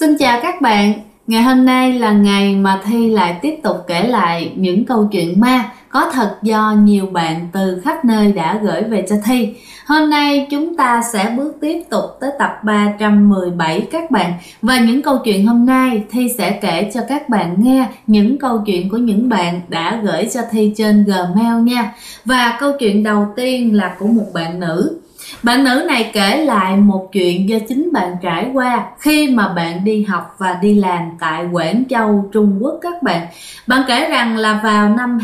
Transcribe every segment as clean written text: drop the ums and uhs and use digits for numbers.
Xin chào các bạn, ngày hôm nay là ngày mà Thi lại tiếp tục kể lại những câu chuyện ma có thật do nhiều bạn từ khắp nơi đã gửi về cho Thi. Hôm nay chúng ta sẽ bước tiếp tục tới tập 317 các bạn. Và những câu chuyện hôm nay Thi sẽ kể cho các bạn nghe những câu chuyện của những bạn đã gửi cho Thi trên Gmail nha. Và câu chuyện đầu tiên là của một bạn nữ. Bạn nữ này kể lại một chuyện do chính bạn trải qua khi mà bạn đi học và đi làm tại Quảng Châu, Trung Quốc các bạn. Bạn kể rằng là vào năm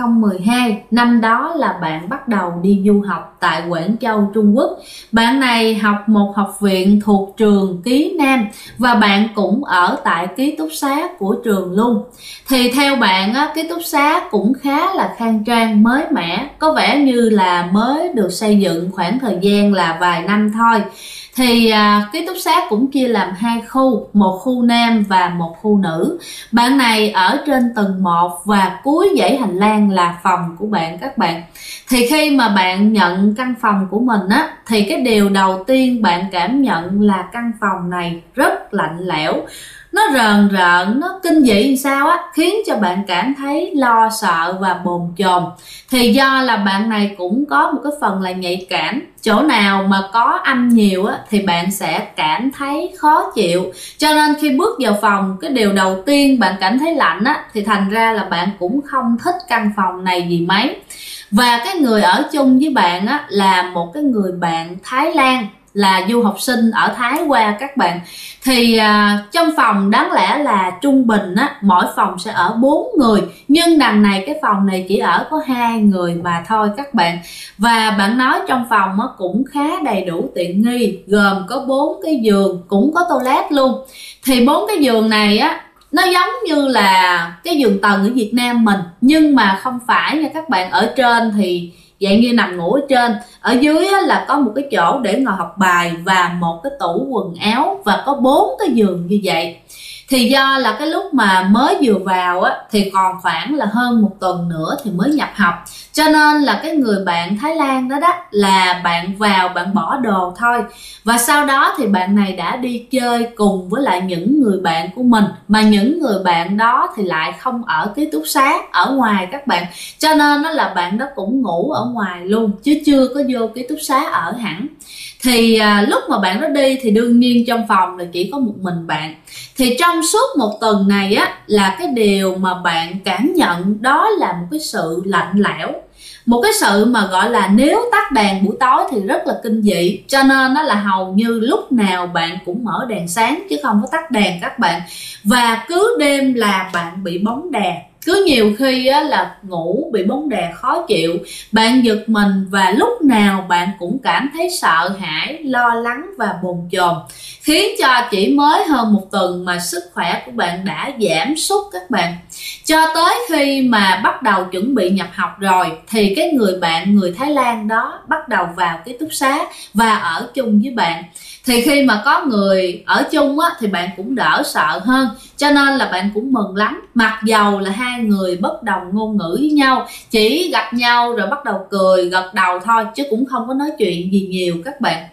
2012, năm đó là bạn bắt đầu đi du học tại Quảng Châu, Trung Quốc. Bạn này học một học viện thuộc trường Ký Nam và bạn cũng ở tại ký túc xá của trường luôn. Thì theo bạn á, ký túc xá cũng khá là khang trang, mới mẻ, có vẻ như là mới được xây dựng khoảng thời gian là vài năm thôi. Thì ký túc xá cũng chia làm hai khu, một khu nam và một khu nữ. Bạn này ở trên tầng 1 và cuối dãy hành lang là phòng của bạn các bạn. Thì khi mà bạn nhận căn phòng của mình á, thì cái điều đầu tiên bạn cảm nhận là căn phòng này rất lạnh lẽo. Nó rờn rợn, nó kinh dị làm sao á, khiến cho bạn cảm thấy lo sợ và bồn chồn. Thì do là bạn này cũng có một cái phần là nhạy cảm, chỗ nào mà có âm nhiều á thì bạn sẽ cảm thấy khó chịu. Cho nên khi bước vào phòng, cái điều đầu tiên bạn cảm thấy lạnh á, thì thành ra là bạn cũng không thích căn phòng này gì mấy. Và cái người ở chung với bạn á là một cái người bạn Thái Lan, là du học sinh ở Thái qua các bạn. Thì trong phòng đáng lẽ là trung bình á, mỗi phòng sẽ ở 4 người, nhưng đằng này cái phòng này chỉ ở có 2 người mà thôi các bạn. Và bạn nói trong phòng á, cũng khá đầy đủ tiện nghi, gồm có 4 cái giường, cũng có toilet luôn. Thì 4 cái giường này á, nó giống như là cái giường tầng ở Việt Nam mình, nhưng mà không phải nha các bạn. Ở trên thì dạng như nằm ngủ ở trên, ở dưới là có một cái chỗ để ngồi học bài và một cái tủ quần áo, và có 4 cái giường như vậy. Thì do là cái lúc mà mới vừa vào á, thì còn khoảng là hơn 1 tuần nữa thì mới nhập học, cho nên là cái người bạn Thái Lan đó là bạn vào bạn bỏ đồ thôi. Và sau đó thì bạn này đã đi chơi cùng với lại những người bạn của mình, mà những người bạn đó thì lại không ở ký túc xá, ở ngoài các bạn. Cho nên đó là bạn đó cũng ngủ ở ngoài luôn, chứ chưa có vô ký túc xá ở hẳn. Thì lúc mà bạn đó đi thì đương nhiên trong phòng là chỉ có một mình bạn. Thì trong suốt 1 tuần này á, là cái điều mà bạn cảm nhận đó là một cái sự lạnh lẽo. Một cái sự mà gọi là nếu tắt đèn buổi tối thì rất là kinh dị. Cho nên nó là hầu như lúc nào bạn cũng mở đèn sáng chứ không có tắt đèn các bạn. Và cứ đêm là bạn bị bóng đè. Cứ nhiều khi á, là ngủ bị bóng đè khó chịu, bạn giật mình và lúc nào bạn cũng cảm thấy sợ hãi, lo lắng và bồn chồn, khiến cho chỉ mới hơn 1 tuần mà sức khỏe của bạn đã giảm sút các bạn. Cho tới khi mà bắt đầu chuẩn bị nhập học rồi thì cái người bạn người Thái Lan đó bắt đầu vào ký túc xá và ở chung với bạn. Thì khi mà có người ở chung á, thì bạn cũng đỡ sợ hơn, cho nên là bạn cũng mừng lắm. Mặc dầu là hai người bất đồng ngôn ngữ với nhau, chỉ gặp nhau rồi bắt đầu cười gật đầu thôi, chứ cũng không có nói chuyện gì nhiều các bạn.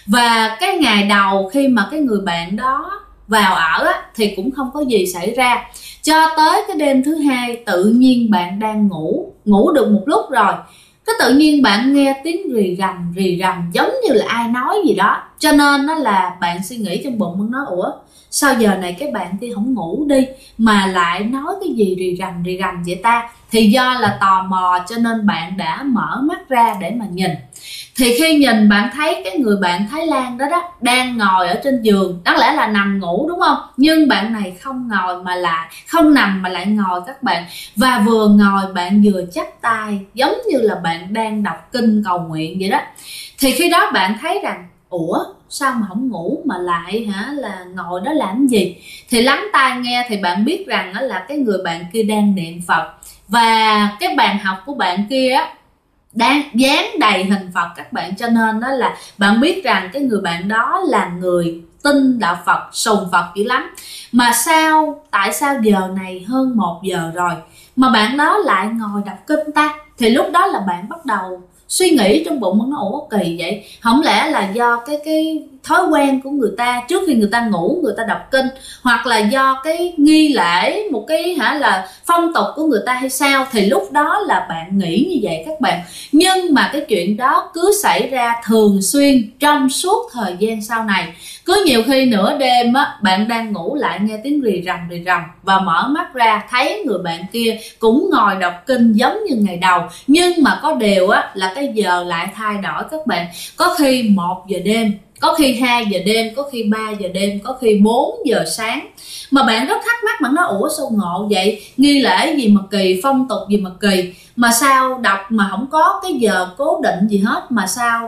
Và cái ngày đầu khi mà cái người bạn đó vào ở á, thì cũng không có gì xảy ra. Cho tới cái đêm thứ hai, tự nhiên bạn đang ngủ được một lúc rồi, cái tự nhiên bạn nghe tiếng rì rầm giống như là ai nói gì đó. Cho nên đó là bạn suy nghĩ trong bụng, bạn nói ủa sao giờ này cái bạn kia không ngủ đi mà lại nói cái gì rì rầm vậy ta. Thì do là tò mò cho nên bạn đã mở mắt ra để mà nhìn. Thì khi nhìn bạn thấy cái người bạn Thái Lan đó đang ngồi ở trên giường, đáng lẽ là nằm ngủ đúng không, nhưng bạn này không ngồi mà lại không nằm mà lại ngồi các bạn. Và vừa ngồi bạn vừa chắp tay giống như là bạn đang đọc kinh cầu nguyện vậy đó. Thì khi đó bạn thấy rằng ủa sao mà không ngủ mà lại là ngồi đó làm gì. Thì lắng tai nghe thì bạn biết rằng là cái người bạn kia đang niệm Phật. Và cái bàn học của bạn kia đang dán đầy hình Phật các bạn. Cho nên đó là bạn biết rằng cái người bạn đó là người tin đạo Phật, sùng Phật dữ lắm. Mà tại sao giờ này hơn 1 giờ rồi mà bạn đó lại ngồi đọc kinh ta. Thì lúc đó là bạn bắt đầu suy nghĩ trong bụng, nó ủa kỳ vậy, không lẽ là do thói quen của người ta, trước khi người ta ngủ người ta đọc kinh, hoặc là do cái nghi lễ, một cái là phong tục của người ta hay sao, thì lúc đó là bạn nghĩ như vậy các bạn. Nhưng mà cái chuyện đó cứ xảy ra thường xuyên trong suốt thời gian sau này. Cứ nhiều khi nửa đêm á, bạn đang ngủ lại nghe tiếng rì rầm và mở mắt ra thấy người bạn kia cũng ngồi đọc kinh giống như ngày đầu. Nhưng mà có điều á, là cái giờ lại thay đổi các bạn. Có khi 1 giờ đêm, có khi 2 giờ đêm, có khi 3 giờ đêm, có khi 4 giờ sáng. Mà bạn rất thắc mắc, bạn nói ủa sao ngộ vậy, nghi lễ gì mà kỳ, phong tục gì mà kỳ, mà sao đọc mà không có cái giờ cố định gì hết, mà sao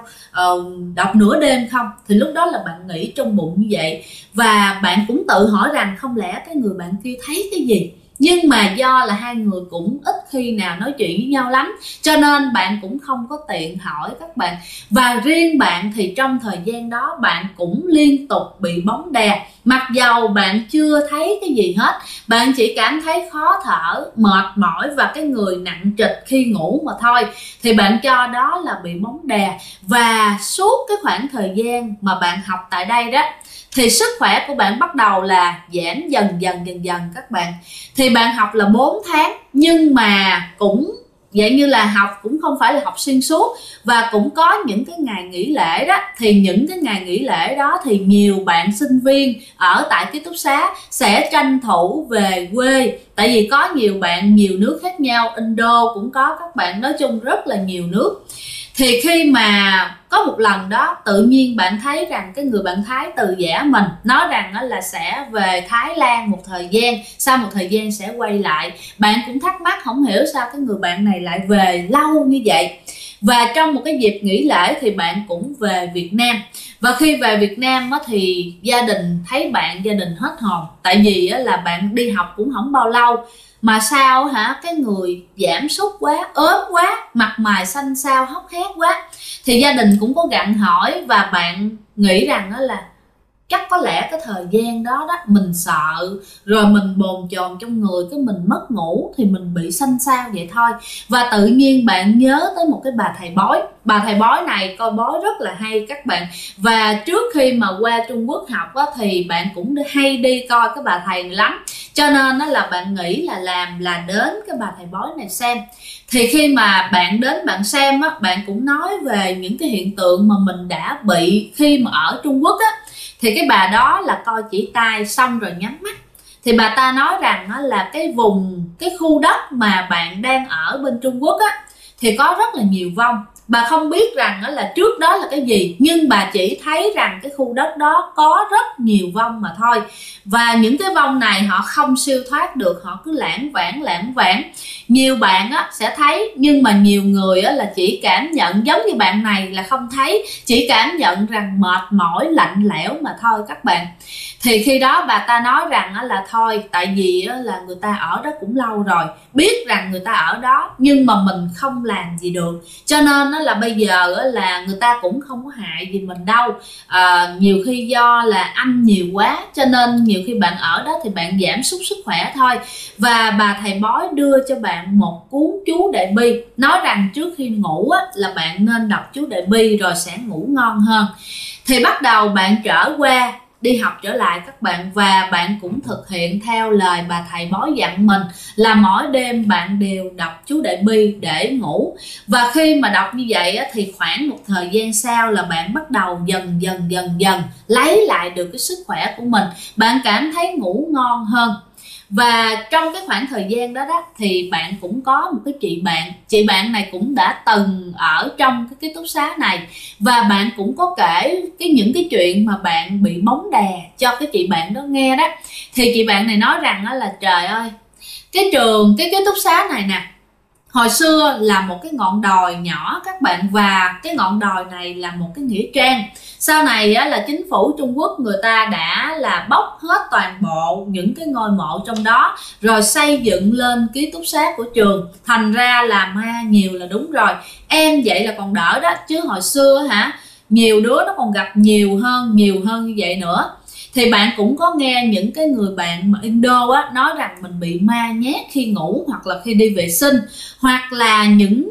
đọc nửa đêm không. Thì lúc đó là bạn nghĩ trong bụng như vậy, và bạn cũng tự hỏi rằng không lẽ cái người bạn kia thấy cái gì. Nhưng mà do là hai người cũng ít khi nào nói chuyện với nhau lắm, cho nên bạn cũng không có tiện hỏi các bạn. Và riêng bạn thì trong thời gian đó bạn cũng liên tục bị bóng đè. Mặc dầu bạn chưa thấy cái gì hết, bạn chỉ cảm thấy khó thở, mệt mỏi và cái người nặng trịch khi ngủ mà thôi, thì bạn cho đó là bị bóng đè. Và suốt cái khoảng thời gian mà bạn học tại đây đó, thì sức khỏe của bạn bắt đầu là giảm dần các bạn. Thì bạn học là 4 tháng, nhưng mà cũng vậy như là học cũng không phải là học xuyên suốt, và cũng có những cái ngày nghỉ lễ đó. Thì những cái ngày nghỉ lễ đó thì nhiều bạn sinh viên ở tại ký túc xá sẽ tranh thủ về quê, tại vì có nhiều bạn nhiều nước khác nhau, Indo cũng có các bạn, nói chung rất là nhiều nước. Thì khi mà có một lần đó tự nhiên bạn thấy rằng cái người bạn Thái từ giả mình nói rằng là sẽ về Thái Lan một thời gian, sau một thời gian sẽ quay lại. Bạn cũng thắc mắc không hiểu sao cái người bạn này lại về lâu như vậy. Và trong một cái dịp nghỉ lễ thì bạn cũng về Việt Nam. Và khi về Việt Nam thì gia đình thấy bạn, gia đình hết hồn. Tại vì là bạn đi học cũng không bao lâu, mà sao cái người giảm sút quá, ốm quá, mặt mày xanh xao, hốc hác quá. Thì gia đình cũng có gặng hỏi, và bạn nghĩ rằng là chắc có lẽ cái thời gian đó mình sợ, rồi mình bồn chồn trong người, cái mình mất ngủ thì mình bị xanh xao vậy thôi. Và tự nhiên bạn nhớ tới một cái bà thầy bói. Bà thầy bói này coi bói rất là hay các bạn. Và trước khi mà qua Trung Quốc học thì bạn cũng hay đi coi cái bà thầy này lắm, cho nên là bạn nghĩ là đến cái bà thầy bói này xem. Thì khi mà bạn đến bạn xem bạn cũng nói về những cái hiện tượng mà mình đã bị khi mà ở Trung Quốc Thì cái bà đó là coi chỉ tay xong rồi nhắm mắt. Thì bà ta nói rằng là cái khu đất mà bạn đang ở bên Trung Quốc thì có rất là nhiều vong. Bà không biết rằng là trước đó là cái gì, nhưng bà chỉ thấy rằng cái khu đất đó có rất nhiều vong mà thôi. Và những cái vong này họ không siêu thoát được, họ cứ lãng vãng. Nhiều bạn sẽ thấy, nhưng mà nhiều người là chỉ cảm nhận, giống như bạn này là không thấy, chỉ cảm nhận rằng mệt mỏi, lạnh lẽo mà thôi các bạn. Thì khi đó bà ta nói rằng là thôi, tại vì là người ta ở đó cũng lâu rồi, biết rằng người ta ở đó nhưng mà mình không làm gì được, cho nên là bây giờ là người ta cũng không có hại gì mình đâu. Nhiều khi do là ăn nhiều quá, cho nên nhiều khi bạn ở đó thì bạn giảm sút sức khỏe thôi. Và bà thầy bói đưa cho bạn một cuốn chú Đại Bi, nói rằng trước khi ngủ là bạn nên đọc chú Đại Bi rồi sẽ ngủ ngon hơn. Thì bắt đầu bạn trở qua đi học trở lại các bạn, và bạn cũng thực hiện theo lời bà thầy bói dặn mình là mỗi đêm bạn đều đọc chú Đại Bi để ngủ. Và khi mà đọc như vậy thì khoảng một thời gian sau là bạn bắt đầu dần dần lấy lại được cái sức khỏe của mình, bạn cảm thấy ngủ ngon hơn. Và trong cái khoảng thời gian đó thì bạn cũng có một cái chị bạn này cũng đã từng ở trong cái ký túc xá này, và bạn cũng có kể những cái chuyện mà bạn bị bóng đè cho cái chị bạn đó nghe đó. Thì chị bạn này nói rằng là trời ơi, cái ký túc xá này nè, hồi xưa là một cái ngọn đồi nhỏ các bạn, và cái ngọn đồi này là một cái nghĩa trang. Sau này là chính phủ Trung Quốc người ta đã là bóc hết toàn bộ những cái ngôi mộ trong đó, rồi xây dựng lên ký túc xá của trường. Thành ra là ma nhiều là đúng rồi. Em vậy là còn đỡ đó, chứ hồi xưa nhiều đứa nó còn gặp nhiều hơn như vậy nữa. Thì bạn cũng có nghe những cái người bạn mà Indo nói rằng mình bị ma nhát khi ngủ, hoặc là khi đi vệ sinh, hoặc là những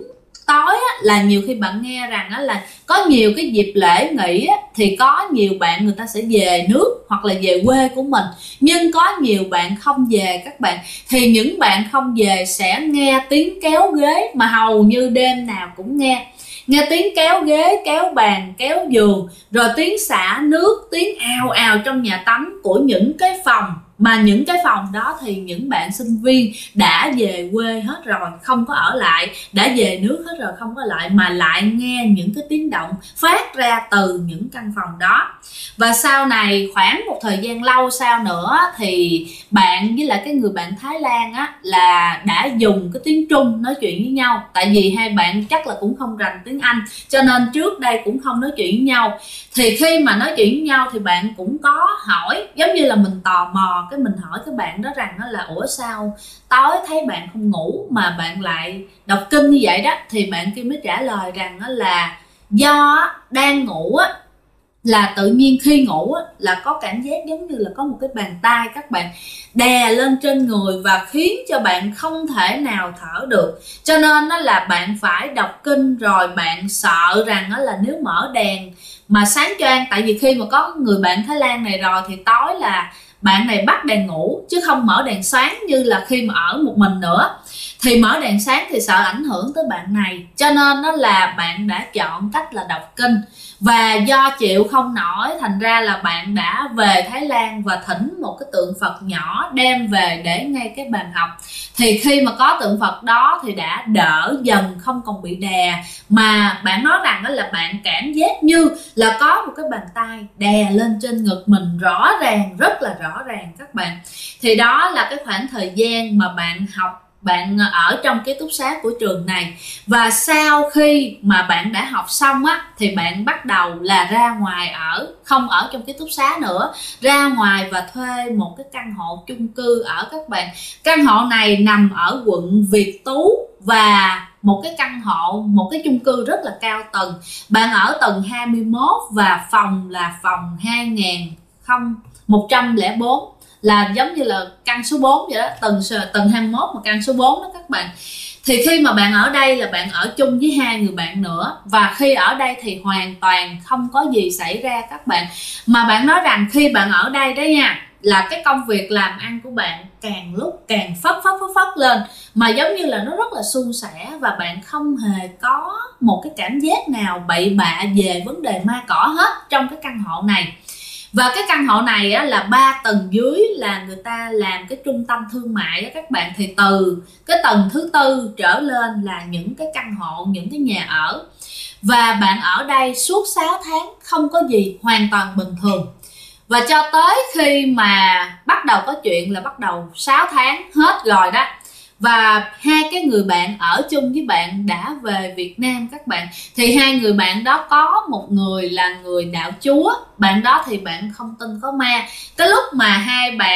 tối á, là nhiều khi bạn nghe rằng á, là có nhiều cái dịp lễ nghỉ á, thì có nhiều bạn người ta sẽ về nước hoặc là về quê của mình, nhưng có nhiều bạn không về các bạn. Thì những bạn không về sẽ nghe tiếng kéo ghế, mà hầu như đêm nào cũng nghe tiếng kéo ghế, kéo bàn, kéo giường, rồi tiếng xả nước, tiếng ào ào trong nhà tắm của những cái phòng, mà những cái phòng đó thì những bạn sinh viên đã về quê hết rồi, không có ở lại, đã về nước hết rồi, không có lại, mà lại nghe những cái tiếng động phát ra từ những căn phòng đó. Và sau này khoảng một thời gian lâu sau nữa thì bạn với lại cái người bạn Thái Lan á là đã dùng cái tiếng Trung nói chuyện với nhau, tại vì hai bạn chắc là cũng không rành tiếng Anh cho nên trước đây cũng không nói chuyện với nhau. Thì khi mà nói chuyện với nhau thì bạn cũng có hỏi, giống như là mình tò mò, cái mình hỏi cái bạn đó rằng đó là ủa sao tối thấy bạn không ngủ mà bạn lại đọc kinh như vậy đó. Thì bạn kia mới trả lời rằng đó là do đang ngủ á, là tự nhiên khi ngủ á, là có cảm giác giống như là có một cái bàn tay các bạn đè lên trên người và khiến cho bạn không thể nào thở được, cho nên đó là bạn phải đọc kinh, rồi bạn sợ rằng đó là nếu mở đèn mà sáng choang, tại vì khi mà có người bạn Thái Lan này rồi thì tối là bạn này bắt đèn ngủ chứ không mở đèn sáng như là khi mà ở một mình nữa, thì mở đèn sáng thì sợ ảnh hưởng tới bạn này, cho nên đó là bạn đã chọn cách là đọc kinh. Và do chịu không nổi thành ra là bạn đã về Thái Lan và thỉnh một cái tượng Phật nhỏ đem về để ngay cái bàn học. Thì khi mà có tượng Phật đó thì đã đỡ dần, không còn bị đè, mà bạn nói rằng đó là bạn cảm giác như là có một cái bàn tay đè lên trên ngực mình rõ ràng, rất là rõ ràng các bạn. Thì đó là cái khoảng thời gian mà bạn học, bạn ở trong ký túc xá của trường này. Và sau khi mà bạn đã học xong á thì bạn bắt đầu là ra ngoài ở, không ở trong ký túc xá nữa, ra ngoài và thuê một cái căn hộ chung cư ở các bạn. Căn hộ này nằm ở quận Việt Tú và một cái căn hộ, một cái chung cư rất là cao tầng. Bạn ở tầng 21 và phòng là phòng 2104, là giống như là căn số 4 vậy đó, tầng 21 mà căn số 4 đó các bạn. Thì khi mà bạn ở đây là bạn ở chung với hai người bạn nữa, và khi ở đây thì hoàn toàn không có gì xảy ra các bạn. Mà bạn nói rằng khi bạn ở đây đó nha, là cái công việc làm ăn của bạn càng lúc càng phất lên, mà giống như là nó rất là suôn sẻ, và bạn không hề có một cái cảm giác nào bậy bạ về vấn đề ma cỏ hết trong cái căn hộ này. Và cái căn hộ này á, là 3 tầng dưới là người ta làm cái trung tâm thương mại đó các bạn. Thì từ cái tầng thứ 4 trở lên là những cái căn hộ, những cái nhà ở. Và bạn ở đây suốt 6 tháng không có gì, hoàn toàn bình thường. Và cho tới khi mà bắt đầu có chuyện là bắt đầu 6 tháng hết rồi đó, và hai cái người bạn ở chung với bạn đã về Việt Nam các bạn. Thì hai người bạn đó có một người là người đạo Chúa, bạn đó thì bạn không tin có ma. Cái lúc mà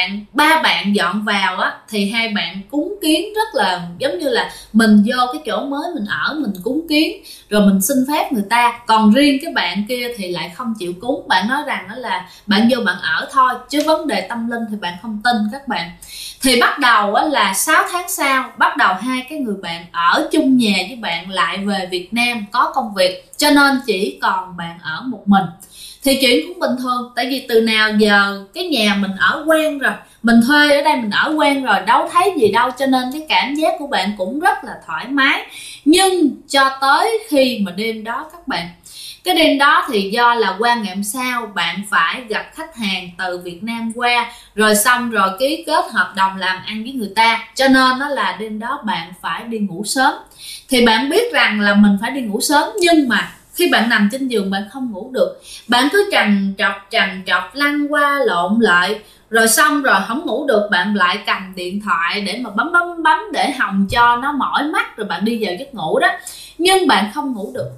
ba bạn dọn vào á, thì hai bạn cúng kiến rất là giống như là mình vô cái chỗ mới mình ở, mình cúng kiến rồi mình xin phép người ta. Còn riêng cái bạn kia thì lại không chịu cúng, bạn nói rằng đó là bạn vô bạn ở thôi, chứ vấn đề tâm linh thì bạn không tin các bạn. Thì bắt đầu là 6 tháng sau, bắt đầu hai cái người bạn ở chung nhà với bạn lại về Việt Nam có công việc, cho nên chỉ còn bạn ở một mình. Thì chuyện cũng bình thường, tại vì từ nào giờ cái nhà mình ở quen rồi, mình thuê ở đây mình ở quen rồi, đâu thấy gì đâu, cho nên cái cảm giác của bạn cũng rất là thoải mái. Nhưng cho tới khi mà đêm đó các bạn, cái đêm đó thì do là qua ngày hôm sau bạn phải gặp khách hàng từ Việt Nam qua, rồi xong rồi ký kết hợp đồng làm ăn với người ta, cho nên đó là đêm đó bạn phải đi ngủ sớm. Thì bạn biết rằng là mình phải đi ngủ sớm, nhưng mà khi bạn nằm trên giường bạn không ngủ được, bạn cứ trằn trọc lăn qua lộn lại, rồi xong rồi không ngủ được, bạn lại cầm điện thoại để mà bấm để hòng cho nó mỏi mắt, rồi bạn đi vào giấc ngủ đó. Nhưng bạn không ngủ được,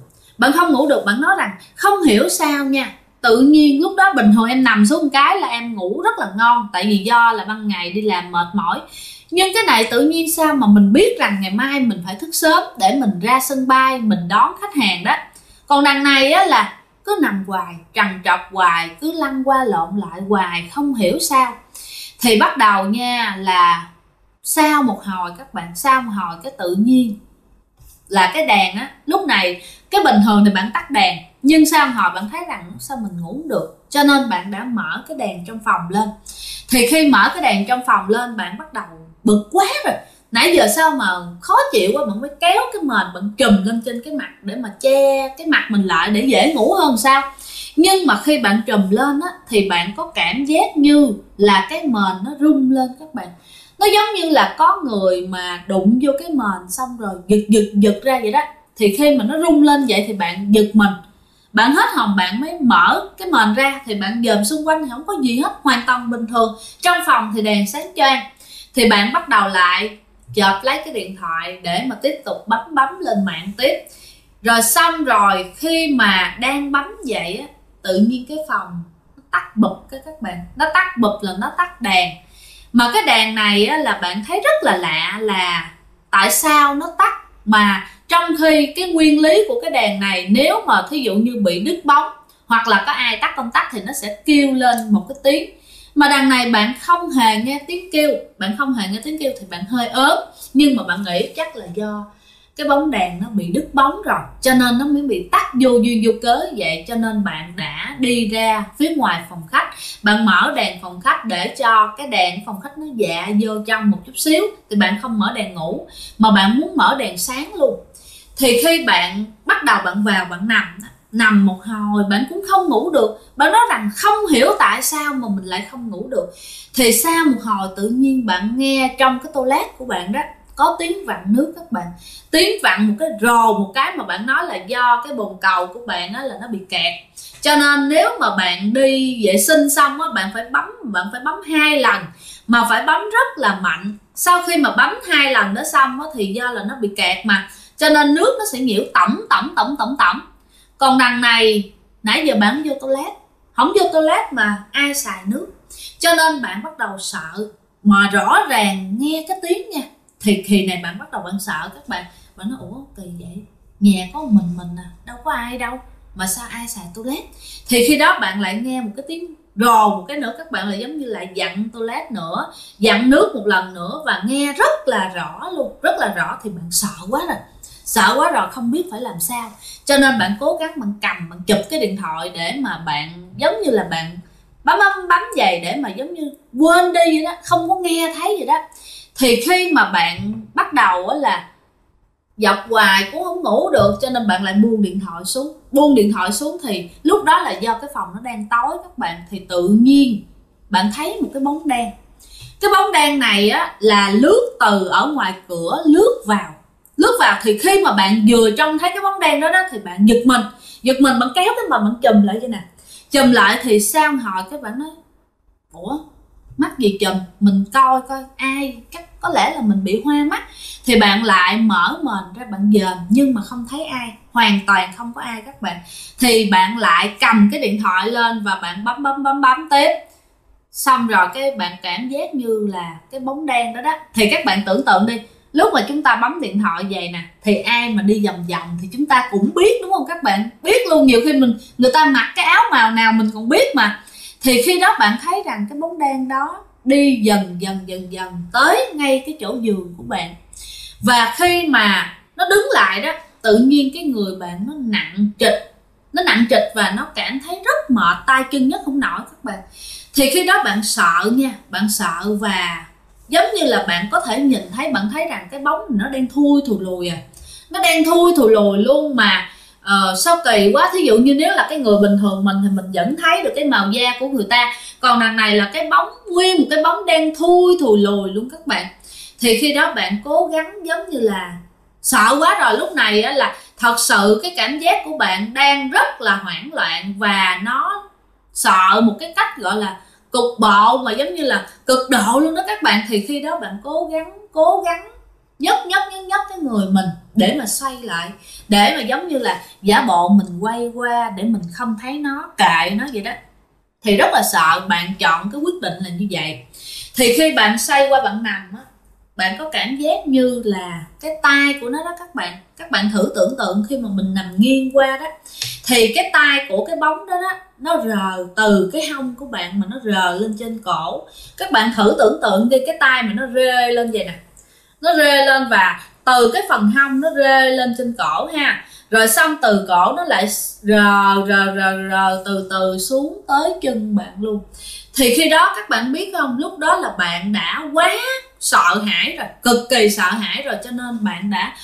bạn nói rằng không hiểu sao nha, tự nhiên lúc đó bình thường em nằm xuống một cái là em ngủ rất là ngon, tại vì do là ban ngày đi làm mệt mỏi. Nhưng cái này tự nhiên sao mà mình biết rằng ngày mai mình phải thức sớm để mình ra sân bay mình đón khách hàng đó. Còn đằng này á là cứ nằm hoài, trằn trọc hoài, cứ lăn qua lộn lại hoài, không hiểu sao. Thì bắt đầu nha là sau một hồi các bạn, sau một hồi cái tự nhiên là cái đèn á, lúc này cái bình thường thì bạn tắt đèn, nhưng sau một hồi bạn thấy rằng sao mình ngủ không được, cho nên bạn đã mở cái đèn trong phòng lên. Thì khi mở cái đèn trong phòng lên, bạn bắt đầu bực quá rồi, nãy giờ sao mà khó chịu quá, bạn mới kéo cái mền bạn trùm lên trên cái mặt để mà che cái mặt mình lại để dễ ngủ hơn sao. Nhưng mà khi bạn trùm lên á, thì bạn có cảm giác như là cái mền nó rung lên các bạn. Nó giống như là có người mà đụng vô cái mền xong rồi giật ra vậy đó. Thì khi mà nó rung lên vậy thì bạn giật mình, bạn hết hồn, bạn mới mở cái mền ra thì bạn dòm xung quanh thì không có gì hết, hoàn toàn bình thường. Trong phòng thì đèn sáng choang. Thì bạn bắt đầu lại chợp lấy cái điện thoại để mà tiếp tục bấm lên mạng tiếp. Rồi xong rồi khi mà đang bấm vậy á, tự nhiên cái phòng nó tắt bụp các bạn. Nó tắt bụp là nó tắt đèn. Mà cái đèn này á, là bạn thấy rất là lạ là tại sao nó tắt, mà trong khi cái nguyên lý của cái đèn này, nếu mà thí dụ như bị đứt bóng hoặc là có ai tắt công tắc thì nó sẽ kêu lên một cái tiếng. Mà đằng này bạn không hề nghe tiếng kêu, thì bạn hơi ớn. Nhưng mà bạn nghĩ chắc là do cái bóng đèn nó bị đứt bóng rồi, cho nên nó mới bị tắt vô duyên vô cớ vậy. Cho nên bạn đã đi ra phía ngoài phòng khách, bạn mở đèn phòng khách để cho cái đèn phòng khách nó dạ vô trong một chút xíu. Thì bạn không mở đèn ngủ mà bạn muốn mở đèn sáng luôn. Thì khi bạn bắt đầu bạn vào bạn nằm một hồi bạn cũng không ngủ được. Bạn nói rằng không hiểu tại sao mà mình lại không ngủ được. Thì sau một hồi tự nhiên bạn nghe trong cái toilet của bạn đó có tiếng vặn nước các bạn. Tiếng vặn một cái rồ một cái, mà bạn nói là do cái bồn cầu của bạn á là nó bị kẹt. Cho nên nếu mà bạn đi vệ sinh xong á, bạn phải bấm 2 lần, mà phải bấm rất là mạnh. Sau khi mà bấm 2 lần đó xong á, thì do là nó bị kẹt mà, cho nên nước nó sẽ nhiễu tổng. Còn đằng này nãy giờ bạn vô toilet, không vô toilet mà ai xài nước, cho nên bạn bắt đầu sợ. Mà rõ ràng nghe cái tiếng nha, thì khi này bạn bắt đầu bạn sợ các bạn. Bạn nói ủa kỳ vậy, nhà có một mình à, đâu có ai đâu mà sao ai xài toilet. Thì khi đó bạn lại nghe một cái tiếng rồ một cái nữa, các bạn lại giống như lại dặn toilet nữa, dặn nước một lần nữa, và nghe rất là rõ luôn, rất là rõ. Thì bạn sợ quá rồi không biết phải làm sao, cho nên bạn cố gắng bạn cầm, bạn chụp cái điện thoại để mà bạn giống như là bạn bấm vậy để mà giống như quên đi vậy đó, không có nghe thấy vậy đó. Thì khi mà bạn bắt đầu là dọc hoài cũng không ngủ được, cho nên bạn lại buông điện thoại xuống. Thì lúc đó là do cái phòng nó đang tối các bạn, thì tự nhiên bạn thấy một cái bóng đen. Cái bóng đen này á là lướt từ ở ngoài cửa lướt vào. Thì khi mà bạn vừa trông thấy cái bóng đen đó thì bạn giật mình, bạn kéo cái mền bạn chùm lại vậy nè. Chùm lại thì sau hồi các bạn nói ủa mắt gì chùm, mình coi ai, chắc có lẽ là mình bị hoa mắt. Thì bạn lại mở mền ra bạn dòm, nhưng mà không thấy ai, hoàn toàn không có ai các bạn. Thì bạn lại cầm cái điện thoại lên và bạn bấm tiếp. Xong rồi cái bạn cảm giác như là cái bóng đen đó. Thì các bạn tưởng tượng đi, lúc mà chúng ta bấm điện thoại vậy nè, thì ai mà đi vòng vòng thì chúng ta cũng biết đúng không các bạn, biết luôn. Nhiều khi người ta mặc cái áo màu nào mình cũng biết mà. Thì khi đó bạn thấy rằng cái bóng đen đó đi dần dần tới ngay cái chỗ giường của bạn. Và khi mà nó đứng lại đó, tự nhiên cái người bạn nó nặng trịch và nó cảm thấy rất mệt, tay chân nhấc không nổi các bạn. Thì khi đó bạn sợ nha, bạn sợ, và giống như là bạn có thể nhìn thấy, bạn thấy rằng cái bóng nó đang thui lùi à, nó đang thui lùi luôn. Mà sao kỳ quá, thí dụ như nếu là cái người bình thường mình thì mình vẫn thấy được cái màu da của người ta, còn đằng này là cái bóng, nguyên một cái bóng đen thui lùi luôn các bạn. Thì khi đó bạn cố gắng giống như là sợ quá rồi, lúc này á, là thật sự cái cảm giác của bạn đang rất là hoảng loạn, và nó sợ một cái cách gọi là cục bộ, mà giống như là cực độ luôn đó các bạn. Thì khi đó bạn cố gắng nhấc cái người mình để mà xoay lại, để mà giống như là giả bộ mình quay qua để mình không thấy nó, kệ nó vậy đó. Thì rất là sợ, bạn chọn cái quyết định là như vậy. Thì khi bạn xoay qua bạn nằm á, bạn có cảm giác như là cái tay của nó đó các bạn thử tưởng tượng khi mà mình nằm nghiêng qua đó, thì cái tay của cái bóng đó nó rờ từ cái hông của bạn mà nó rờ lên trên cổ. Các bạn thử tưởng tượng đi, cái tay mà nó rê lên vậy nè, nó rê lên, và từ cái phần hông nó rê lên trên cổ ha, rồi xong từ cổ nó lại rờ từ từ xuống tới chân bạn luôn. Thì khi đó các bạn biết không, lúc đó là bạn đã quá sợ hãi rồi, cực kỳ sợ hãi rồi, cho nên bạn đã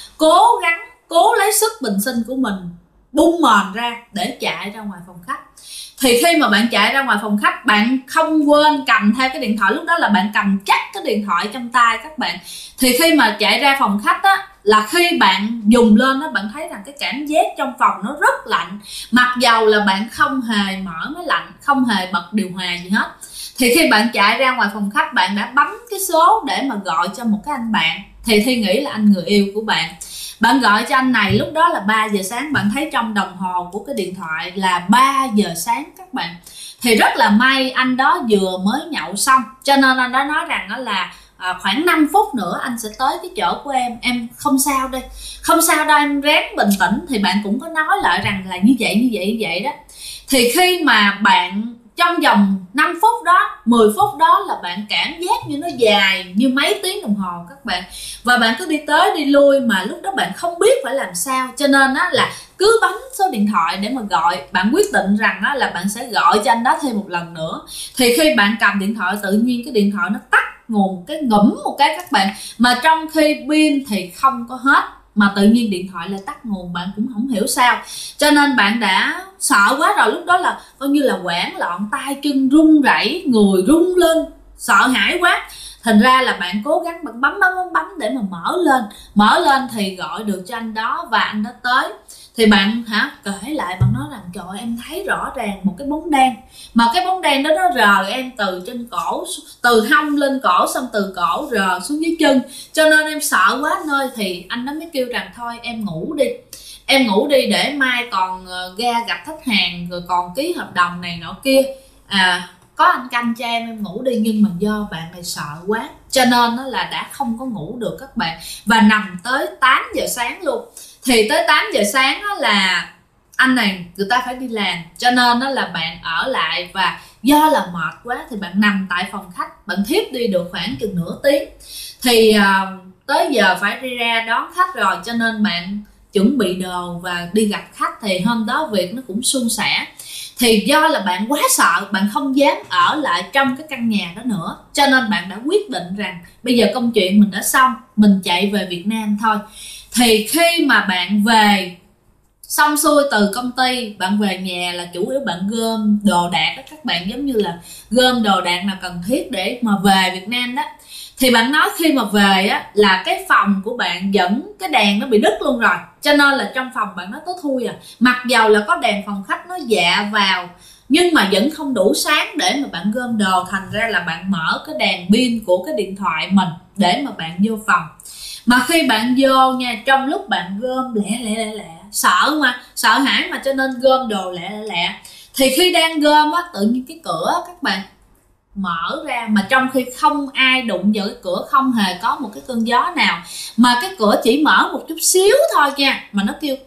cố lấy sức bình sinh của mình bung mền ra để chạy ra ngoài phòng khách. Thì khi mà bạn chạy ra ngoài phòng khách, bạn không quên cầm theo cái điện thoại, lúc đó là bạn cầm chắc cái điện thoại trong tay các bạn. Thì khi mà chạy ra phòng khách á, là khi bạn dùng lên đó, bạn thấy rằng cái cảm giác trong phòng nó rất lạnh, mặc dầu là bạn không hề mở máy lạnh, không hề bật điều hòa gì hết. Thì khi bạn chạy ra ngoài phòng khách, bạn đã bấm cái số để mà gọi cho một cái anh bạn. Thì Thi nghĩ là anh người yêu của bạn. Bạn gọi cho anh này, lúc đó là 3 giờ sáng, bạn thấy trong đồng hồ của cái điện thoại là 3 giờ sáng các bạn. Thì rất là may anh đó vừa mới nhậu xong, cho nên anh đó nói rằng đó là khoảng 5 phút nữa anh sẽ tới cái chỗ của em không sao đây, không sao đâu, em ráng bình tĩnh. Thì bạn cũng có nói lại rằng là như vậy đó. Thì khi mà bạn trong vòng 5 phút đó, 10 phút đó là bạn cảm giác như nó dài như mấy tiếng đồng hồ các bạn. Và bạn cứ đi tới đi lui mà lúc đó bạn không biết phải làm sao, cho nên á là cứ bấm số điện thoại để mà gọi. Bạn quyết định rằng á là bạn sẽ gọi cho anh đó thêm một lần nữa. Thì khi bạn cầm điện thoại, tự nhiên cái điện thoại nó tắt nguồn, cái ngủm một cái các bạn. Mà trong khi pin thì không có hết, mà tự nhiên điện thoại lại tắt nguồn, bạn cũng không hiểu sao. Cho nên bạn đã sợ quá rồi, lúc đó là coi như là hoảng loạn, tay chân run rẩy, người run lên, sợ hãi quá. Thành ra là bạn cố gắng bạn bấm để mà mở lên thì gọi được cho anh đó và anh đó tới. Thì bạn kể lại, bạn nói rằng trời ơi, em thấy rõ ràng một cái bóng đen, mà cái bóng đen đó nó rờ em từ trên cổ, từ hông lên cổ, xong từ cổ rờ xuống dưới chân, cho nên em sợ quá anh ơi. Thì anh đó mới kêu rằng thôi em ngủ đi để mai còn ra gặp khách hàng, rồi còn ký hợp đồng này nọ kia, có anh canh cho em ngủ đi. Nhưng mà do bạn này sợ quá, cho nên nó là đã không có ngủ được các bạn, và nằm tới 8 giờ sáng luôn. Thì tới 8 giờ sáng đó là anh này người ta phải đi làm, cho nên đó là bạn ở lại, và do là mệt quá thì bạn nằm tại phòng khách, bạn thiếp đi được khoảng chừng nửa tiếng. Thì tới giờ phải đi ra đón khách rồi, cho nên bạn chuẩn bị đồ và đi gặp khách. Thì hôm đó việc nó cũng suôn sẻ. Thì do là bạn quá sợ, bạn không dám ở lại trong cái căn nhà đó nữa, cho nên bạn đã quyết định rằng bây giờ công chuyện mình đã xong, mình chạy về Việt Nam thôi. Thì khi mà bạn về xong xuôi từ công ty, bạn về nhà là chủ yếu bạn gom đồ đạc đó các bạn, giống như là gom đồ đạc nào cần thiết để mà về Việt Nam đó. Thì bạn nói khi mà về á là cái phòng của bạn vẫn cái đèn nó bị đứt luôn rồi, cho nên là trong phòng bạn nó tối thui mặc dầu là có đèn phòng khách nó dạ vào, nhưng mà vẫn không đủ sáng để mà bạn gom đồ. Thành ra là bạn mở cái đèn pin của cái điện thoại mình để mà bạn vô phòng. Mà khi bạn vô nha, trong lúc bạn gom lẹ, sợ hãi mà, cho nên gom đồ lẹ. Thì khi đang gom á, tự nhiên cái cửa các bạn mở ra, mà trong khi không ai đụng vào cái cửa, không hề có một cái cơn gió nào, mà cái cửa chỉ mở một chút xíu thôi nha, mà nó kêu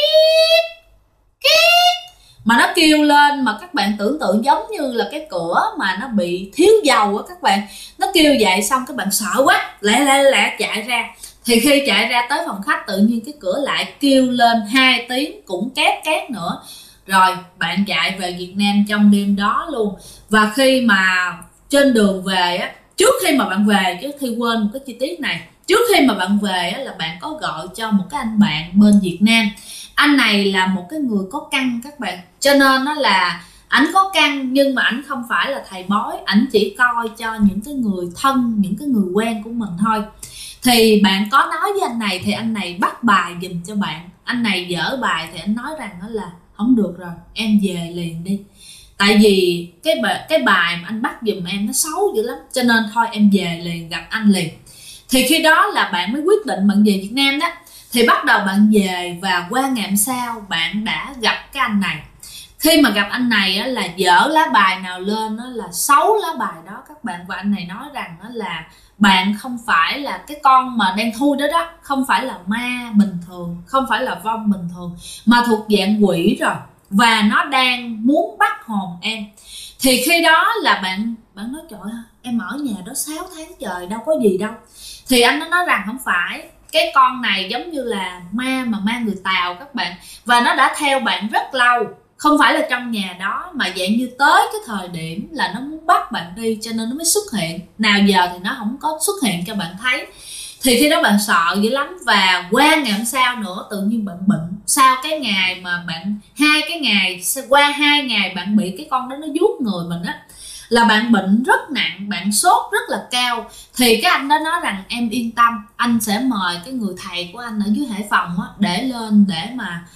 két, mà nó kêu lên mà các bạn tưởng tượng giống như là cái cửa mà nó bị thiếu dầu á các bạn. Nó kêu vậy, xong các bạn sợ quá, lẹ chạy ra. Thì khi chạy ra tới phòng khách, tự nhiên cái cửa lại kêu lên 2 tiếng cũng két nữa. Rồi bạn chạy về Việt Nam trong đêm đó luôn. Và khi mà trên đường về á, trước khi mà bạn về, chứ Thi quên một cái chi tiết này, trước khi mà bạn về á, là bạn có gọi cho một cái anh bạn bên Việt Nam. Anh này là một cái người có căn các bạn, cho nên nó là ảnh có căn, nhưng mà ảnh không phải là thầy bói, ảnh chỉ coi cho những cái người thân, những cái người quen của mình thôi. Thì bạn có nói với anh này, thì anh này bắt bài giùm cho bạn. Anh này dở bài thì anh nói rằng đó là không được rồi, em về liền đi, tại vì cái bài mà anh bắt giùm em nó xấu dữ lắm, cho nên thôi em về liền, gặp anh liền. Thì khi đó là bạn mới quyết định bạn về Việt Nam đó. Thì bắt đầu bạn về, và qua ngày hôm sau bạn đã gặp cái anh này. Khi mà gặp anh này á, là dở lá bài nào lên đó là xấu lá bài đó các bạn. Và anh này nói rằng đó là bạn không phải là cái con mà đang thui đó, không phải là ma bình thường, không phải là vong bình thường, mà thuộc dạng quỷ rồi, và nó đang muốn bắt hồn em. Thì khi đó là bạn nói trời ơi, em ở nhà đó 6 tháng trời đâu có gì đâu. Thì anh nó nói rằng không phải, cái con này giống như là ma, mà ma người Tàu các bạn, và nó đã theo bạn rất lâu, không phải là trong nhà đó mà dạng như tới cái thời điểm là nó muốn bắt bạn đi cho nên nó mới xuất hiện. Nào giờ thì nó không có xuất hiện cho bạn thấy. Thì khi đó bạn sợ dữ lắm, và qua ngày hôm sau nữa tự nhiên bạn bệnh. Sau cái ngày mà bạn qua 2 ngày bạn bị cái con đó nó vuốt người mình á, là bạn bệnh rất nặng, bạn sốt rất là cao. Thì cái anh đó nói rằng em yên tâm, anh sẽ mời cái người thầy của anh ở dưới Hải Phòng á để lên để mà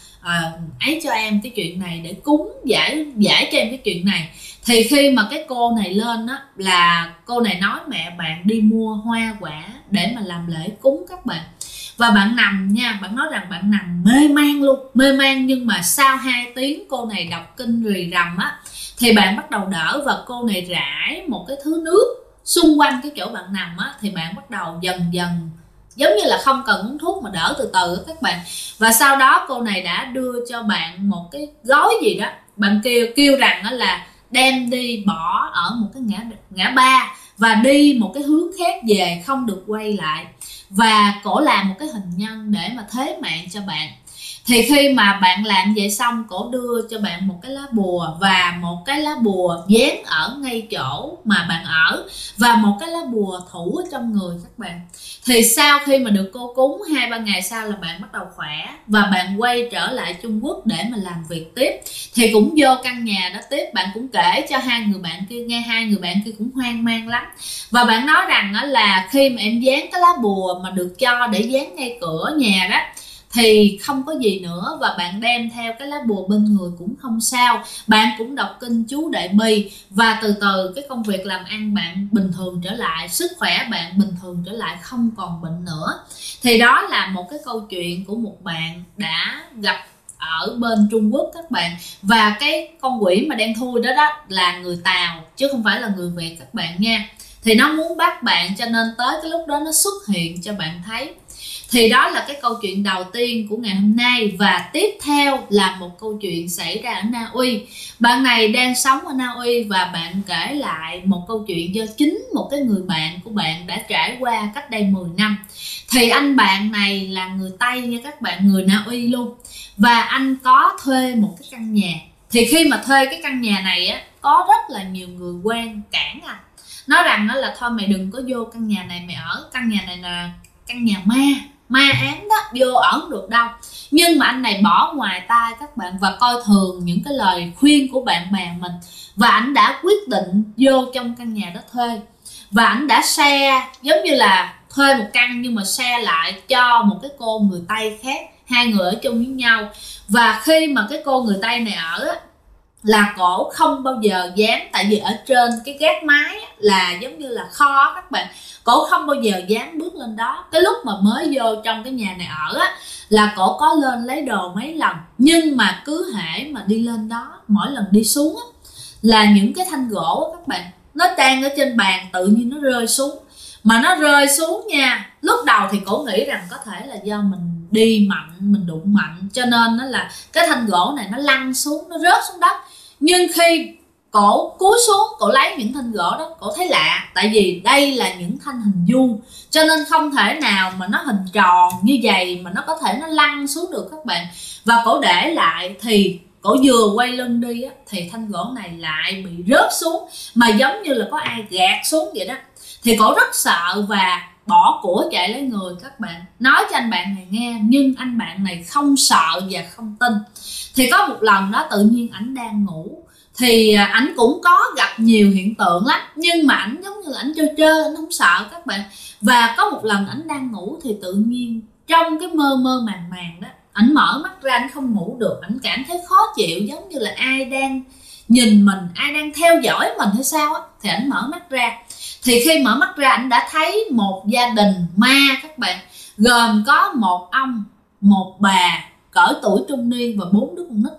ấy cho em cái chuyện này, để cúng giải cho em cái chuyện này. Thì khi mà cái cô này lên á, là cô này nói mẹ bạn đi mua hoa quả để mà làm lễ cúng các bạn. Và bạn nằm nha, bạn nói rằng bạn nằm mê man luôn, mê man. Nhưng mà sau 2 tiếng cô này đọc kinh rì rầm á, thì bạn bắt đầu đỡ, và cô này rải một cái thứ nước xung quanh cái chỗ bạn nằm á, thì bạn bắt đầu dần dần giống như là không cần uống thuốc mà đỡ từ từ á các bạn. Và sau đó cô này đã đưa cho bạn một cái gói gì đó, bạn kêu rằng đó là đem đi bỏ ở một cái ngã ba và đi một cái hướng khác về, không được quay lại. Và cổ làm một cái hình nhân để mà thế mạng cho bạn. Thì khi mà bạn làm vậy xong, cổ đưa cho bạn một cái lá bùa, và một cái lá bùa dán ở ngay chỗ mà bạn ở, và một cái lá bùa thủ ở trong người các bạn. Thì sau khi mà được cô cúng 2-3 ngày sau là bạn bắt đầu khỏe, và bạn quay trở lại Trung Quốc để mà làm việc tiếp. Thì cũng vô căn nhà đó tiếp, bạn cũng kể cho 2 người bạn kia nghe, 2 người bạn kia cũng hoang mang lắm. Và bạn nói rằng đó là khi mà em dán cái lá bùa mà được cho để dán ngay cửa nhà đó thì không có gì nữa, và bạn đem theo cái lá bùa bên người cũng không sao. Bạn cũng đọc kinh chú Đại Bi, và từ từ cái công việc làm ăn bạn bình thường trở lại, sức khỏe bạn bình thường trở lại, không còn bệnh nữa. Thì đó là một cái câu chuyện của một bạn đã gặp ở bên Trung Quốc các bạn. Và cái con quỷ mà đen thui đó là người Tàu chứ không phải là người Việt các bạn nha. Thì nó muốn bắt bạn, cho nên tới cái lúc đó nó xuất hiện cho bạn thấy. Thì đó là cái câu chuyện đầu tiên của ngày hôm nay. Và tiếp theo là một câu chuyện xảy ra ở Na Uy. Bạn này đang sống ở Na Uy, và bạn kể lại một câu chuyện do chính một cái người bạn của bạn đã trải qua cách đây 10 năm. Thì anh bạn này là người Tây nha các bạn, người Na Uy luôn. Và anh có thuê một cái căn nhà. Thì khi mà thuê cái căn nhà này á, có rất là nhiều người quen cản anh, nói rằng đó là thôi mày đừng có vô căn nhà này mày ở, căn nhà này là căn nhà ma ám đó, vô ở không được đâu. Nhưng mà anh này bỏ ngoài tai các bạn, và coi thường những cái lời khuyên của bạn bè mình, và anh đã quyết định vô trong căn nhà đó thuê. Và anh đã share, giống như là thuê một căn nhưng mà share lại cho một cái cô người Tây khác, 2 người ở chung với nhau. Và khi mà cái cô người Tây này ở á, là cổ không bao giờ dám, tại vì ở trên cái gác mái là giống như là kho các bạn, cổ không bao giờ dám bước lên đó. Cái lúc mà mới vô trong cái nhà này ở á, là cổ có lên lấy đồ mấy lần, nhưng mà cứ hễ mà đi lên đó, mỗi lần đi xuống á, là những cái thanh gỗ á các bạn, nó đang ở trên bàn tự nhiên nó rơi xuống. Mà nó rơi xuống nha, lúc đầu thì cổ nghĩ rằng có thể là do mình đi mạnh, mình đụng mạnh, cho nên nó là cái thanh gỗ này nó lăn xuống, nó rớt xuống đất. Nhưng khi cổ cúi xuống, cổ lấy những thanh gỗ đó, cổ thấy lạ, tại vì đây là những thanh hình vuông, cho nên không thể nào mà nó hình tròn như vậy mà nó có thể nó lăn xuống được các bạn. Và cổ để lại, thì cổ vừa quay lưng đi á, thì thanh gỗ này lại bị rớt xuống, mà giống như là có ai gạt xuống vậy đó. Thì cổ rất sợ và bỏ của chạy lấy người các bạn, nói cho anh bạn này nghe, nhưng anh bạn này không sợ và không tin. Thì có một lần đó tự nhiên ảnh đang ngủ, thì ảnh cũng có gặp nhiều hiện tượng lắm, nhưng mà ảnh giống như là ảnh trơ, ảnh không sợ các bạn. Và có một lần ảnh đang ngủ thì tự nhiên trong cái mơ màng đó, ảnh mở mắt ra, ảnh không ngủ được, ảnh cảm thấy khó chịu, giống như là ai đang nhìn mình, ai đang theo dõi mình hay sao á. Thì ảnh mở mắt ra, thì khi mở mắt ra ảnh đã thấy một gia đình ma các bạn, gồm có một ông, một bà cỡ tuổi trung niên và 4 đứa con nít.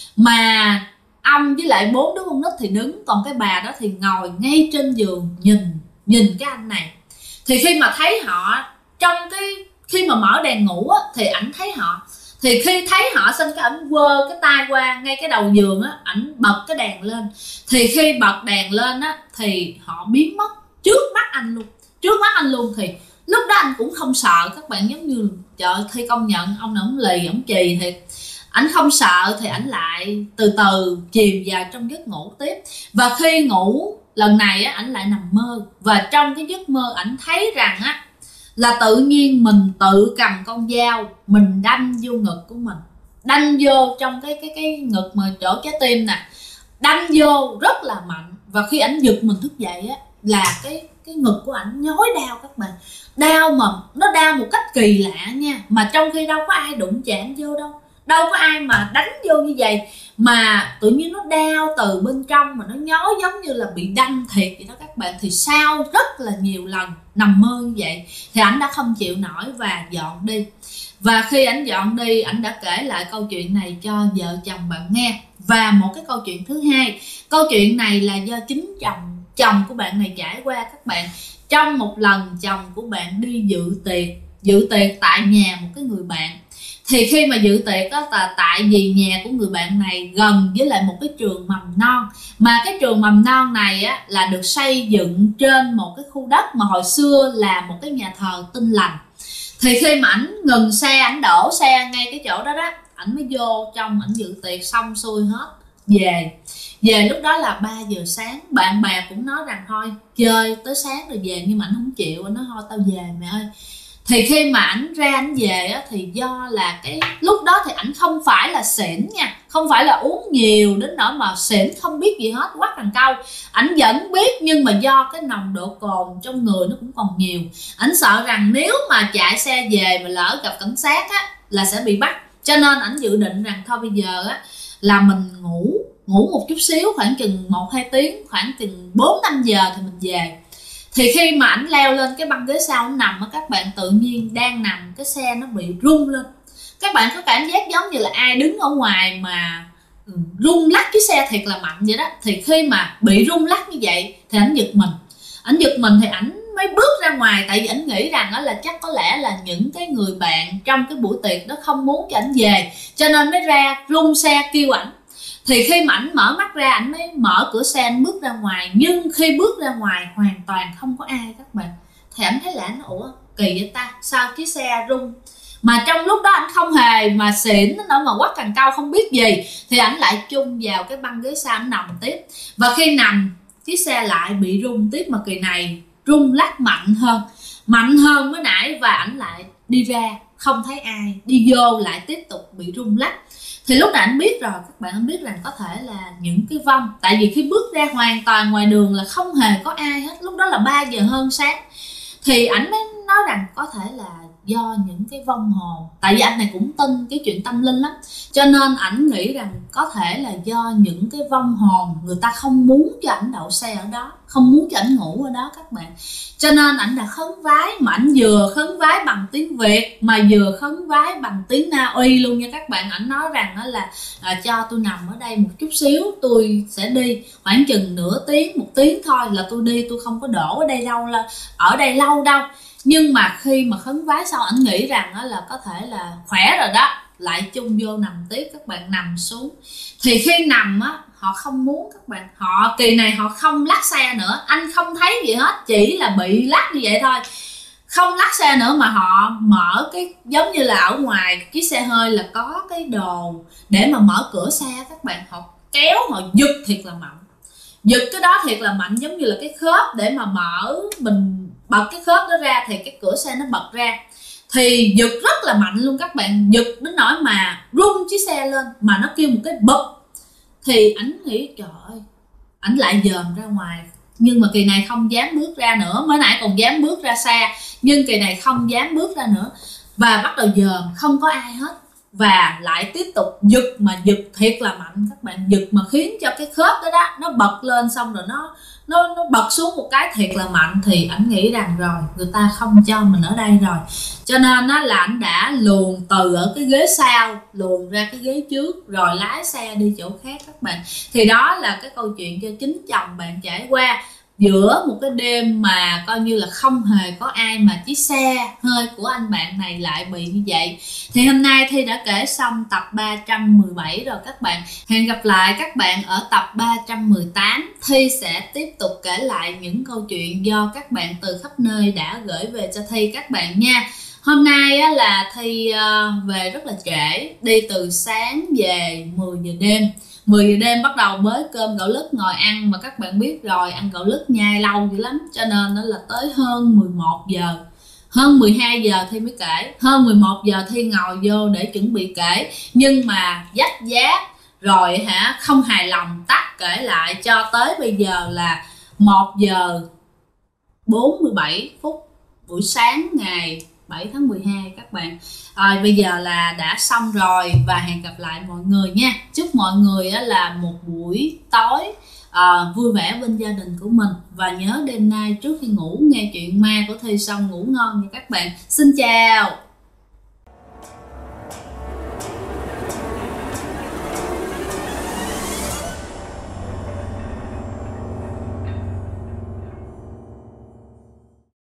Mà ông với lại 4 đứa con nít thì đứng, còn cái bà đó thì ngồi ngay trên giường nhìn cái anh này. Thì khi mà thấy họ, khi mà mở đèn ngủ á, thì ảnh thấy họ. Thì khi thấy họ xong cái ảnh quơ cái tay qua ngay cái đầu giường á, ảnh bật cái đèn lên. Thì khi bật đèn lên á, thì họ biến mất trước mắt anh luôn. Thì lúc đó anh cũng không sợ các bạn, giống như trời, Thi công nhận ông này ông lì, ông chì thiệt. Ảnh không sợ thì ảnh lại từ từ chìm vào trong giấc ngủ tiếp. Và khi ngủ lần này á, ảnh lại nằm mơ, và trong cái giấc mơ ảnh thấy rằng á là tự nhiên mình tự cầm con dao mình đâm vô ngực của mình, đâm vô trong cái ngực mà chỗ trái tim nè, đâm vô rất là mạnh. Và khi ảnh giật mình thức dậy á là cái ngực của ảnh nhói đau các bạn, đau mà nó đau một cách kỳ lạ nha, mà trong khi đâu có ai đụng chạm vô đâu, đâu có ai mà đánh vô như vậy, mà tự nhiên nó đau từ bên trong mà nó nhói giống như là bị đâm thiệt vậy đó các bạn. Thì sau rất là nhiều lần nằm mơ như vậy thì ảnh đã không chịu nổi và dọn đi. Và khi ảnh dọn đi, ảnh đã kể lại câu chuyện này cho vợ chồng bạn nghe. Và một cái câu chuyện thứ hai, câu chuyện này là do chính chồng của bạn này trải qua các bạn. Trong một lần chồng của bạn đi dự tiệc tại nhà một cái người bạn. Thì khi mà dự tiệc đó là tại vì nhà của người bạn này gần với lại một cái trường mầm non, mà cái trường mầm non này á là được xây dựng trên một cái khu đất mà hồi xưa là một cái nhà thờ Tin Lành. Thì khi mà ảnh ngừng xe, ảnh đổ xe ngay cái chỗ đó đó, ảnh mới vô trong, ảnh dự tiệc xong xuôi hết, về lúc đó là 3 giờ sáng. Bạn bè cũng nói rằng thôi chơi tới sáng rồi về, nhưng mà ảnh không chịu, ảnh nói thôi tao về mẹ ơi. Thì khi mà ảnh ra ảnh về á, thì do là cái lúc đó thì ảnh không phải là xỉn nha, không phải là uống nhiều đến nỗi mà xỉn không biết gì hết, quắc đằng câu. Ảnh vẫn biết, nhưng mà do cái nồng độ cồn trong người nó cũng còn nhiều, ảnh sợ rằng nếu mà chạy xe về mà lỡ gặp cảnh sát á là sẽ bị bắt. Cho nên ảnh dự định rằng thôi bây giờ á là mình ngủ một chút xíu, khoảng chừng 1-2 tiếng, khoảng chừng 4-5 giờ thì mình về. Thì khi mà ảnh leo lên cái băng ghế sau ảnh nằm á các bạn, tự nhiên đang nằm cái xe nó bị rung lên. Các bạn có cảm giác giống như là ai đứng ở ngoài mà rung lắc cái xe thiệt là mạnh vậy đó. Thì khi mà bị rung lắc như vậy thì ảnh giật mình thì ảnh mới bước ra ngoài, tại vì ảnh nghĩ rằng đó là chắc có lẽ là những cái người bạn trong cái buổi tiệc đó không muốn cho ảnh về, cho nên mới ra rung xe kêu ảnh. Thì khi mà ảnh mở mắt ra, ảnh mới mở cửa xe, ảnh bước ra ngoài. Nhưng khi bước ra ngoài hoàn toàn không có ai các bạn. Thì ảnh thấy lạ, nó ủa kỳ vậy ta, sao chiếc xe rung. Mà trong lúc đó ảnh không hề mà xỉn nó mà quắc càng cao không biết gì. Thì ảnh lại chung vào cái băng ghế sau, ảnh nằm tiếp. Và khi nằm, chiếc xe lại bị rung tiếp, mà kỳ này rung lắc mạnh hơn mới nãy. Và ảnh lại đi ra không thấy ai, đi vô lại tiếp tục bị rung lắc. Thì lúc này anh biết rồi các bạn, anh biết rằng có thể là những cái vong. Tại vì khi bước ra hoàn toàn ngoài đường là không hề có ai hết. Lúc đó là 3 giờ hơn sáng. Thì ảnh mới nói rằng có thể là do những cái vong hồn. Tại vì anh này cũng tin cái chuyện tâm linh lắm, cho nên ảnh nghĩ rằng có thể là do những cái vong hồn người ta không muốn cho ảnh đậu xe ở đó, không muốn cho ảnh ngủ ở đó các bạn. Cho nên ảnh đã khấn vái, mà ảnh vừa khấn vái bằng tiếng Việt mà vừa khấn vái bằng tiếng Na Uy luôn nha các bạn. Ảnh nói rằng đó là cho tôi nằm ở đây một chút xíu, tôi sẽ đi khoảng chừng nửa tiếng, 1 tiếng thôi là tôi đi, tôi không có đổ ở đây lâu đâu. Nhưng mà khi mà khấn vái sau, ảnh nghĩ rằng đó là có thể là khỏe rồi đó, lại chung vô nằm tiếp các bạn, nằm xuống. Thì khi nằm á, họ không muốn các bạn, kỳ này họ không lắc xe nữa, anh không thấy gì hết, chỉ là bị lắc như vậy thôi, không lắc xe nữa. Mà họ mở cái giống như là ở ngoài chiếc xe hơi là có cái đồ để mà mở cửa xe các bạn, họ kéo, họ giật thiệt là mạnh, giật cái đó thiệt là mạnh, giống như là cái khớp để mà mở, mình bật cái khớp đó ra thì cái cửa xe nó bật ra. Thì giật rất là mạnh luôn các bạn, giật đến nỗi mà rung chiếc xe lên, mà nó kêu một cái bụp. Thì ảnh nghĩ trời ơi, ảnh lại dòm ra ngoài. Nhưng mà kỳ này không dám bước ra nữa, mới nãy còn dám bước ra xe, nhưng kỳ này không dám bước ra nữa. Và bắt đầu dòm không có ai hết, và lại tiếp tục giật, mà giật thiệt là mạnh các bạn, giật mà khiến cho cái khớp đó nó bật lên, xong rồi nó bật xuống một cái thiệt là mạnh. Thì ảnh nghĩ rằng rồi người ta không cho mình ở đây rồi, cho nên là ảnh đã luồn từ ở cái ghế sau luồn ra cái ghế trước, rồi lái xe đi chỗ khác các bạn. Thì đó là cái câu chuyện cho chính chồng bạn trải qua. giữa một cái đêm mà coi như là không hề có ai, mà chiếc xe hơi của anh bạn này lại bị như vậy. Thì hôm nay Thi đã kể xong tập 317 rồi các bạn. Hẹn gặp lại các bạn ở tập 318. Thi sẽ tiếp tục kể lại những câu chuyện do các bạn từ khắp nơi đã gửi về cho Thi các bạn nha. Hôm nay á, là Thi về rất là trễ, đi từ sáng về 10 giờ đêm. 10 giờ đêm bắt đầu bới cơm gạo lứt ngồi ăn, mà các bạn biết rồi, ăn gạo lứt nhai lâu dữ lắm, cho nên nó là tới hơn 11 giờ, hơn 12 giờ Thi mới kể. Hơn 11 giờ Thi ngồi vô để chuẩn bị kể, nhưng mà dắt giá rồi không hài lòng, tắt kể lại cho tới bây giờ là 1 giờ 47 phút buổi sáng ngày 7 tháng 12 các bạn. Bây giờ là đã xong rồi, và hẹn gặp lại mọi người nha. Chúc mọi người là một buổi tối vui vẻ bên gia đình của mình. Và nhớ đêm nay trước khi ngủ nghe chuyện ma của Thi xong ngủ ngon nha các bạn. Xin chào.